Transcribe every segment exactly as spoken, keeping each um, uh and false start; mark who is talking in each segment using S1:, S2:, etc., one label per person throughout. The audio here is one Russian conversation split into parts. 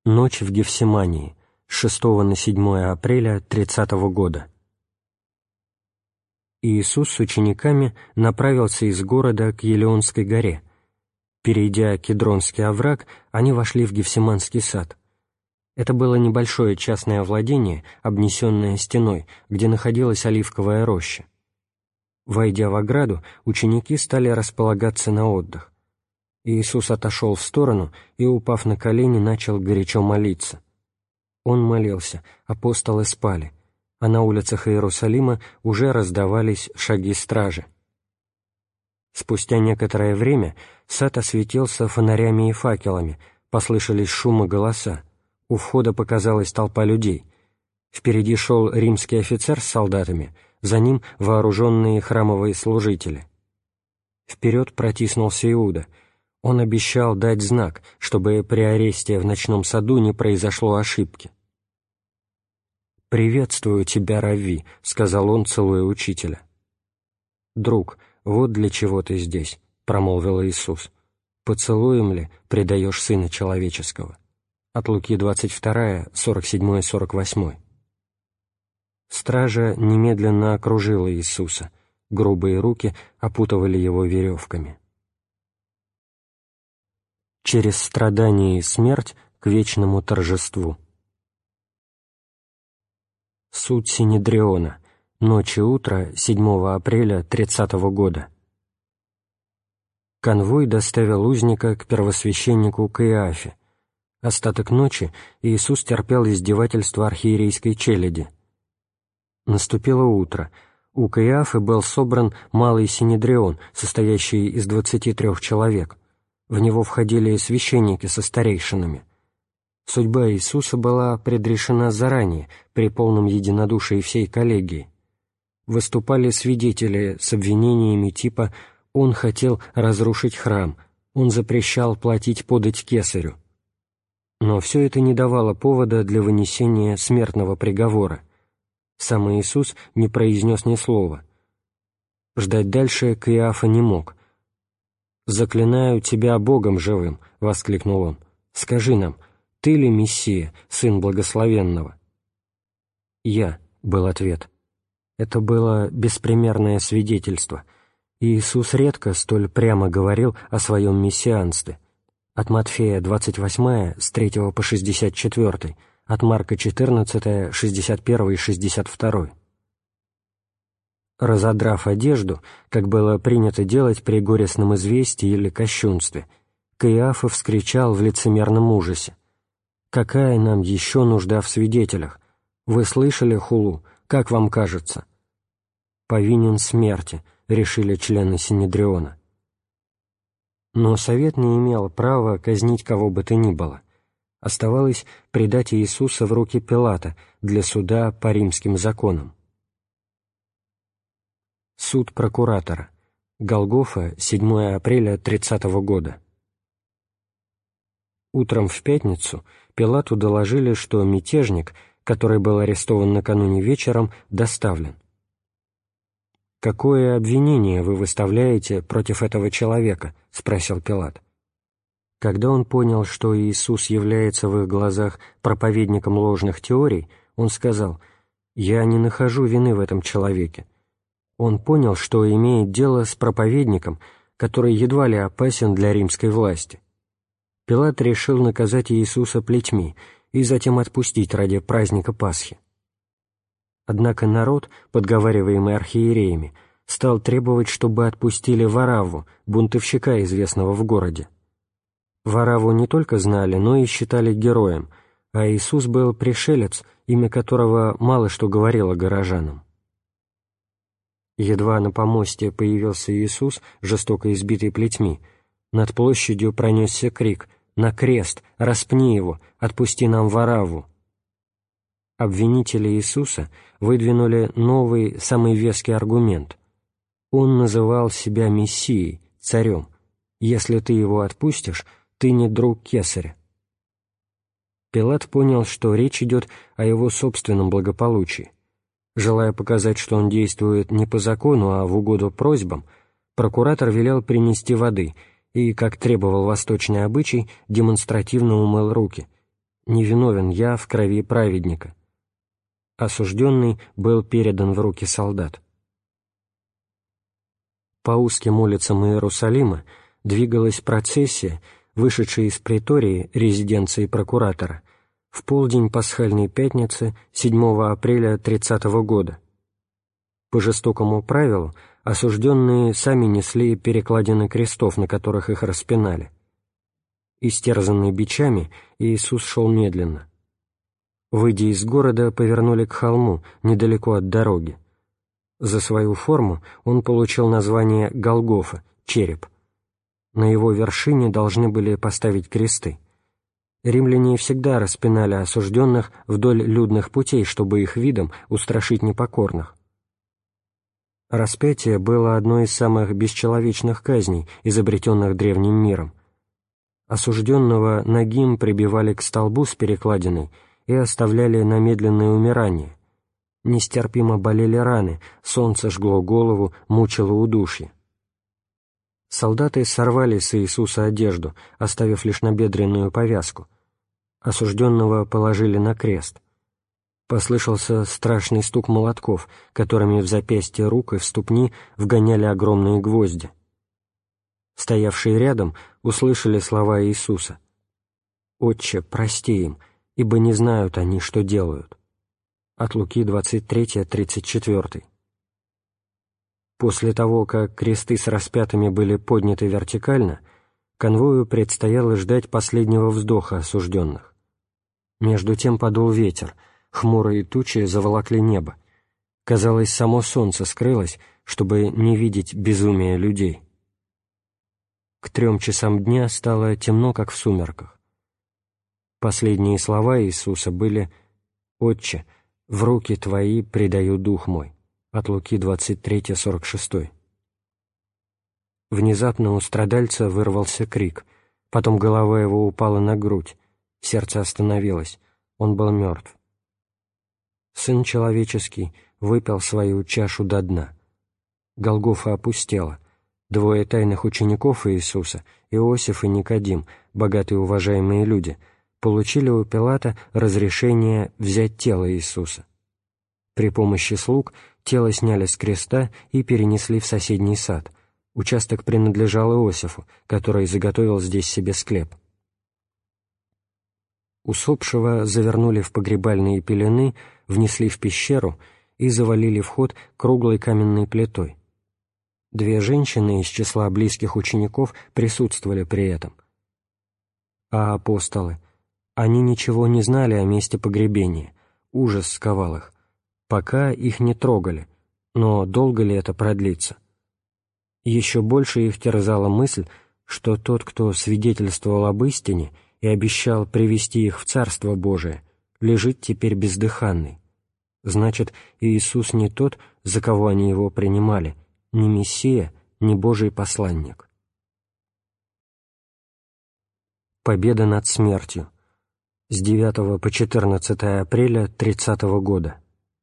S1: Ночь в Гефсимании, с шестого на седьмое апреля тридцатого года. Иисус с учениками направился из города к Елеонской горе. Перейдя Кедронский овраг, они вошли в Гефсиманский сад. Это было небольшое частное владение, обнесенное стеной, где находилась оливковая роща. Войдя в ограду, ученики стали располагаться на отдых. Иисус отошел в сторону и, упав на колени, начал горячо молиться. Он молился, апостолы спали, а на улицах Иерусалима уже раздавались шаги стражи. Спустя некоторое время сад осветился фонарями и факелами, послышались шум и голоса. У входа показалась толпа людей. Впереди шел римский офицер с солдатами, за ним вооруженные храмовые служители. Вперед протиснулся Иуда. Он обещал дать знак, чтобы при аресте в ночном саду не произошло ошибки. «Приветствую тебя, Равви», — сказал он, целуя учителя. «Друг, вот для чего ты здесь», — промолвил Иисус. «Поцелуем ли предаешь Сына Человеческого?» От Луки двадцать два, сорок семь сорок восемь. Стража немедленно окружила Иисуса, грубые руки опутывали его веревками. Через страдание и смерть к вечному торжеству. Суд Синедриона. Ночь и утро седьмого апреля тридцатого года. Конвой доставил узника к первосвященнику Каиафе. Остаток ночи Иисус терпел издевательства архиерейской челяди. Наступило утро. У Каиафы был собран малый Синедрион, состоящий из двадцати трех человек. В него входили священники со старейшинами. Судьба Иисуса была предрешена заранее, при полном единодушии всей коллегии. Выступали свидетели с обвинениями типа «Он хотел разрушить храм», «Он запрещал платить подать кесарю». Но все это не давало повода для вынесения смертного приговора. Сам Иисус не произнес ни слова. Ждать дальше Каиафа не мог. «Заклинаю тебя Богом живым», — воскликнул он. «Скажи нам, ты ли Мессия, Сын Благословенного?» «Я», — был ответ. Это было беспримерное свидетельство. Иисус редко столь прямо говорил о своем мессианстве. От Матфея двадцать восемь, с третьего по шестьдесят четыре, от Марка четырнадцать, шестьдесят один и шестьдесят два. Разодрав одежду, как было принято делать при горестном известии или кощунстве, Каиафа вскричал в лицемерном ужасе: «Какая нам еще нужда в свидетелях? Вы слышали хулу? Как вам кажется?» «Повинен смерти», — решили члены Синедриона. Но совет не имел права казнить кого бы то ни было. Оставалось предать Иисуса в руки Пилата для суда по римским законам. Суд прокуратора. Голгофа, седьмое апреля тридцатого года. Утром в пятницу Пилату доложили, что мятежник, который был арестован накануне вечером, доставлен. «Какое обвинение вы выставляете против этого человека?» — спросил Пилат. Когда он понял, что Иисус является в их глазах проповедником ложных теорий, он сказал: «Я не нахожу вины в этом человеке». Он понял, что имеет дело с проповедником, который едва ли опасен для римской власти. Пилат решил наказать Иисуса плетьми и затем отпустить ради праздника Пасхи. Однако народ, подговариваемый архиереями, стал требовать, чтобы отпустили Варавву, бунтовщика, известного в городе. Варавву не только знали, но и считали героем, а Иисус был пришелец, имя которого мало что говорило горожанам. Едва на помосте появился Иисус, жестоко избитый плетьми, над площадью пронесся крик: «На крест! Распни его! Отпусти нам Варавву!» Обвинители Иисуса выдвинули новый, самый веский аргумент. Он называл себя Мессией, царем. Если ты его отпустишь, ты не друг кесаря. Пилат понял, что речь идет о его собственном благополучии. Желая показать, что он действует не по закону, а в угоду просьбам, прокуратор велел принести воды и, как требовал восточный обычай, демонстративно умыл руки. невиновен я в крови праведника. Осужденный был передан в руки солдат. По узким улицам Иерусалима двигалась процессия, вышедшая из притории, резиденции прокуратора, в полдень пасхальной пятницы седьмого апреля тридцатого года. По жестокому правилу осужденные сами несли перекладины крестов, на которых их распинали. Истерзанный бичами, Иисус шел медленно. Выйдя из города, повернули к холму, недалеко от дороги. За свою форму он получил название Голгофа, череп. На его вершине должны были поставить кресты. Римляне всегда распинали осужденных вдоль людных путей, чтобы их видом устрашить непокорных. Распятие было одной из самых бесчеловечных казней, изобретенных древним миром. Осужденного нагим прибивали к столбу с перекладиной и оставляли на медленное умирание. Нестерпимо болели раны, солнце жгло голову, мучило удушье. Солдаты сорвали с Иисуса одежду, оставив лишь набедренную повязку. Осужденного положили на крест. Послышался страшный стук молотков, которыми в запястья рук и в ступни вгоняли огромные гвозди. Стоявшие рядом услышали слова Иисуса: «Отче, прости им, ибо не знают они, что делают». От Луки двадцать три тридцать четыре. После того, как кресты с распятыми были подняты вертикально, конвою предстояло ждать последнего вздоха осужденных. Между тем подул ветер, хмурые тучи заволокли небо. Казалось, само солнце скрылось, чтобы не видеть безумия людей. К трем часам дня стало темно, как в сумерках. Последние слова Иисуса были: «Отче, в руки Твои предаю дух мой». От Луки двадцать три сорок шесть. Внезапно у страдальца вырвался крик, потом голова его упала на грудь, сердце остановилось, он был мертв. Сын человеческий выпил свою чашу до дна. Голгофа опустела. Двое тайных учеников Иисуса, Иосиф и Никодим, богатые уважаемые люди, получили у Пилата разрешение взять тело Иисуса. При помощи слуг тело сняли с креста и перенесли в соседний сад. Участок принадлежал Иосифу, который заготовил здесь себе склеп. Усопшего завернули в погребальные пелены, внесли в пещеру и завалили вход круглой каменной плитой. Две женщины из числа близких учеников присутствовали при этом. А апостолы? Они ничего не знали о месте погребения, ужас сковал их. Пока их не трогали, но долго ли это продлится? Еще больше их терзала мысль, что тот, кто свидетельствовал об истине и обещал привести их в Царство Божие, лежит теперь бездыханный. Значит, Иисус не тот, за кого они его принимали, ни Мессия, ни Божий посланник. Победа над смертью. С девятого по четырнадцатое апреля тридцатого года.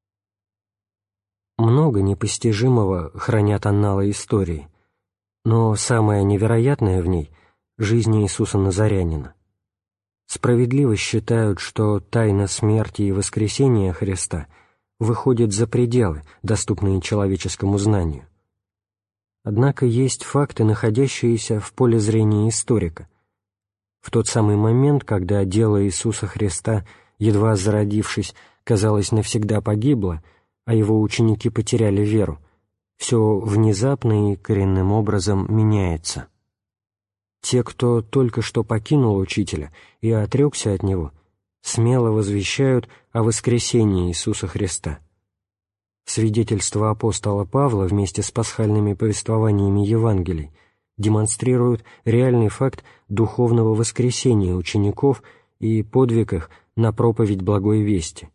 S1: Много непостижимого хранят анналы истории, но самое невероятное в ней — жизнь Иисуса Назарянина. Справедливо считают, что тайна смерти и воскресения Христа выходит за пределы, доступные человеческому знанию. Однако есть факты, находящиеся в поле зрения историка. В тот самый момент, когда дело Иисуса Христа, едва зародившись, казалось, навсегда погибло, а его ученики потеряли веру, все внезапно и коренным образом меняется. Те, кто только что покинул Учителя и отрекся от Него, смело возвещают о воскресении Иисуса Христа. Свидетельства апостола Павла вместе с пасхальными повествованиями Евангелий демонстрируют реальный факт духовного воскресения учеников и подвиг их на проповедь благой вести.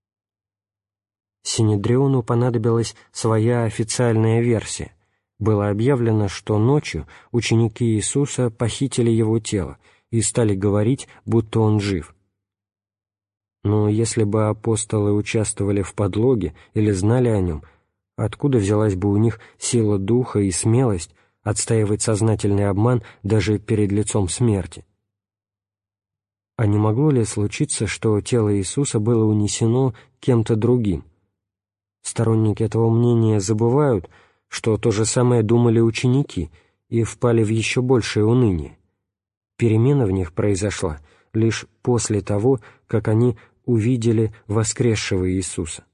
S1: Синедриону понадобилась своя официальная версия. Было объявлено, что ночью ученики Иисуса похитили его тело и стали говорить, будто он жив. Но если бы апостолы участвовали в подлоге или знали о нем, откуда взялась бы у них сила духа и смелость отстаивать сознательный обман даже перед лицом смерти? А не могло ли случиться, что тело Иисуса было унесено кем-то другим? Сторонники этого мнения забывают, что то же самое думали ученики и впали в еще большее уныние. Перемена в них произошла лишь после того, как они увидели воскресшего Иисуса.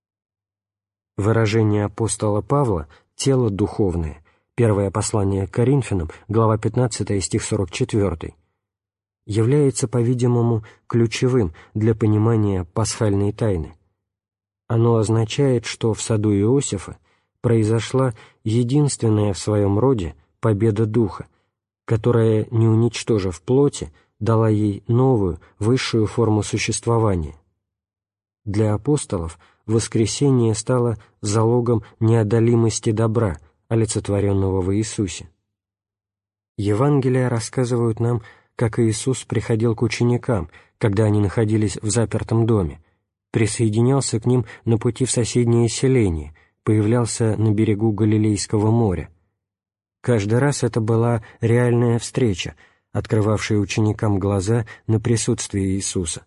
S1: Выражение апостола Павла «тело духовное», первое послание к Коринфянам, глава пятнадцатая, стих сорок четвёртый, является, по-видимому, ключевым для понимания пасхальной тайны. Оно означает, что в саду Иосифа произошла единственная в своем роде победа Духа, которая, не уничтожив плоти, дала ей новую, высшую форму существования. Для апостолов воскресение стало залогом неодолимости добра, олицетворенного в Иисусе. Евангелия рассказывают нам, как Иисус приходил к ученикам, когда они находились в запертом доме, присоединялся к ним на пути в соседнее селение, появлялся на берегу Галилейского моря. Каждый раз это была реальная встреча, открывавшая ученикам глаза на присутствие Иисуса.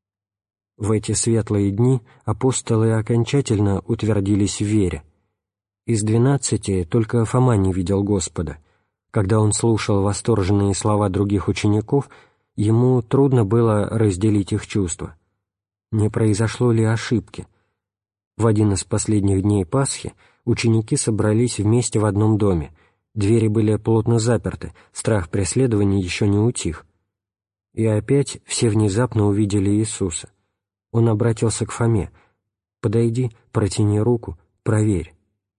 S1: В эти светлые дни апостолы окончательно утвердились в вере. Из двенадцати только Фома не видел Господа. Когда он слушал восторженные слова других учеников, ему трудно было разделить их чувства. Не произошло ли ошибки? В один из последних дней Пасхи ученики собрались вместе в одном доме. Двери были плотно заперты, страх преследования еще не утих. И опять все внезапно увидели Иисуса. Он обратился к Фоме: «Подойди, протяни руку, проверь».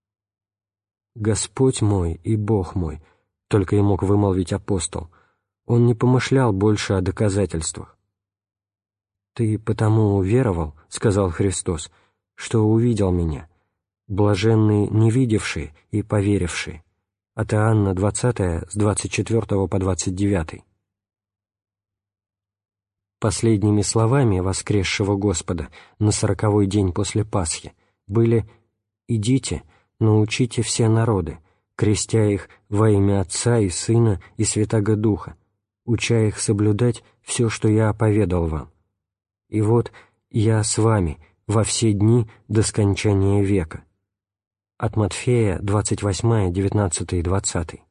S1: «Господь мой и Бог мой», — только и мог вымолвить апостол. Он не помышлял больше о доказательствах. «Ты потому уверовал, — сказал Христос, — что увидел Меня. Блаженные не видевшие и поверившие». От Иоанна двадцатая, с двадцать четвёртого по двадцать девятый. Последними словами воскресшего Господа на сороковой день после Пасхи были: «Идите, научите все народы, крестя их во имя Отца и Сына и Святаго Духа, уча их соблюдать все, что я оповедал вам. И вот я с вами во все дни до скончания века». От Матфея двадцать восьмая, девятнадцатый и двадцатый.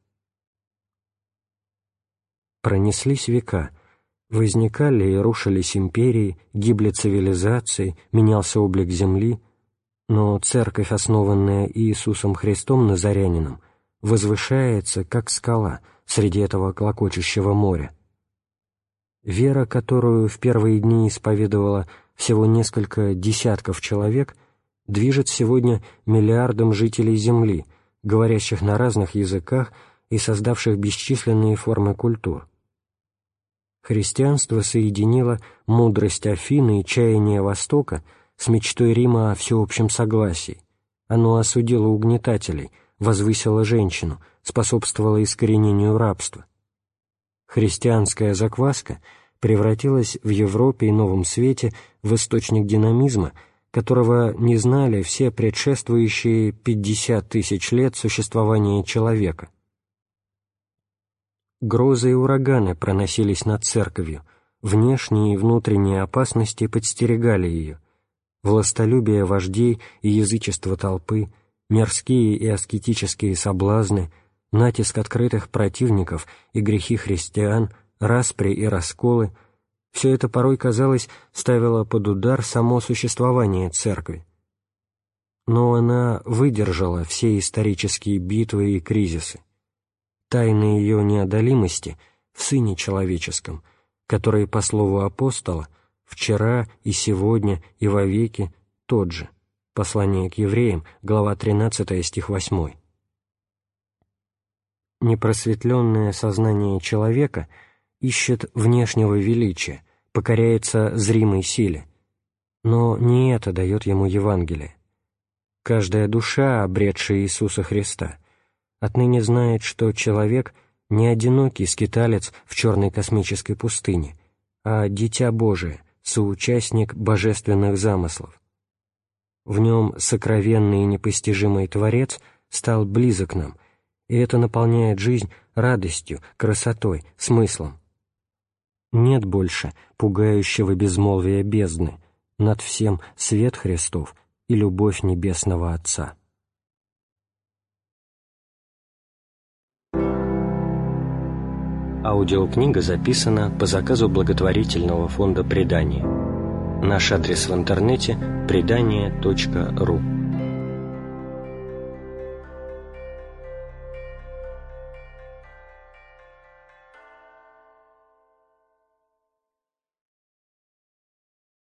S1: Пронеслись века, возникали и рушились империи, гибли цивилизации, менялся облик земли, но церковь, основанная Иисусом Христом Назарянином, возвышается, как скала, среди этого клокочущего моря. Вера, которую в первые дни исповедовало всего несколько десятков человек, движет сегодня миллиардом жителей Земли, говорящих на разных языках и создавших бесчисленные формы культур. Христианство соединило мудрость Афин и чаяние Востока с мечтой Рима о всеобщем согласии. Оно осудило угнетателей, возвысило женщину, способствовало искоренению рабства. Христианская закваска превратилась в Европе и Новом Свете в источник динамизма, которого не знали все предшествующие пятьдесят тысяч лет существования человека. Грозы и ураганы проносились над церковью, внешние и внутренние опасности подстерегали ее, властолюбие вождей и язычество толпы, мирские и аскетические соблазны, натиск открытых противников и грехи христиан, распри и расколы — все это порой, казалось, ставило под удар само существование церкви. Но она выдержала все исторические битвы и кризисы. Тайна ее неодолимости в Сыне Человеческом, который, по слову апостола, вчера и сегодня и вовеки тот же. Послание к евреям, глава тринадцатая, стих восьмой. Непросветленное сознание человека ищет внешнего величия, покоряется зримой силе. Но не это дает ему Евангелие. Каждая душа, обретшая Иисуса Христа, отныне знает, что человек не одинокий скиталец в черной космической пустыне, а дитя Божие, соучастник божественных замыслов. В нем сокровенный и непостижимый Творец стал близок нам, и это наполняет жизнь радостью, красотой, смыслом. Нет больше пугающего безмолвия бездны, над всем свет Христов и любовь Небесного Отца. Аудиокнига записана по заказу благотворительного фонда «Предание». Наш адрес в интернете – предание точка ру.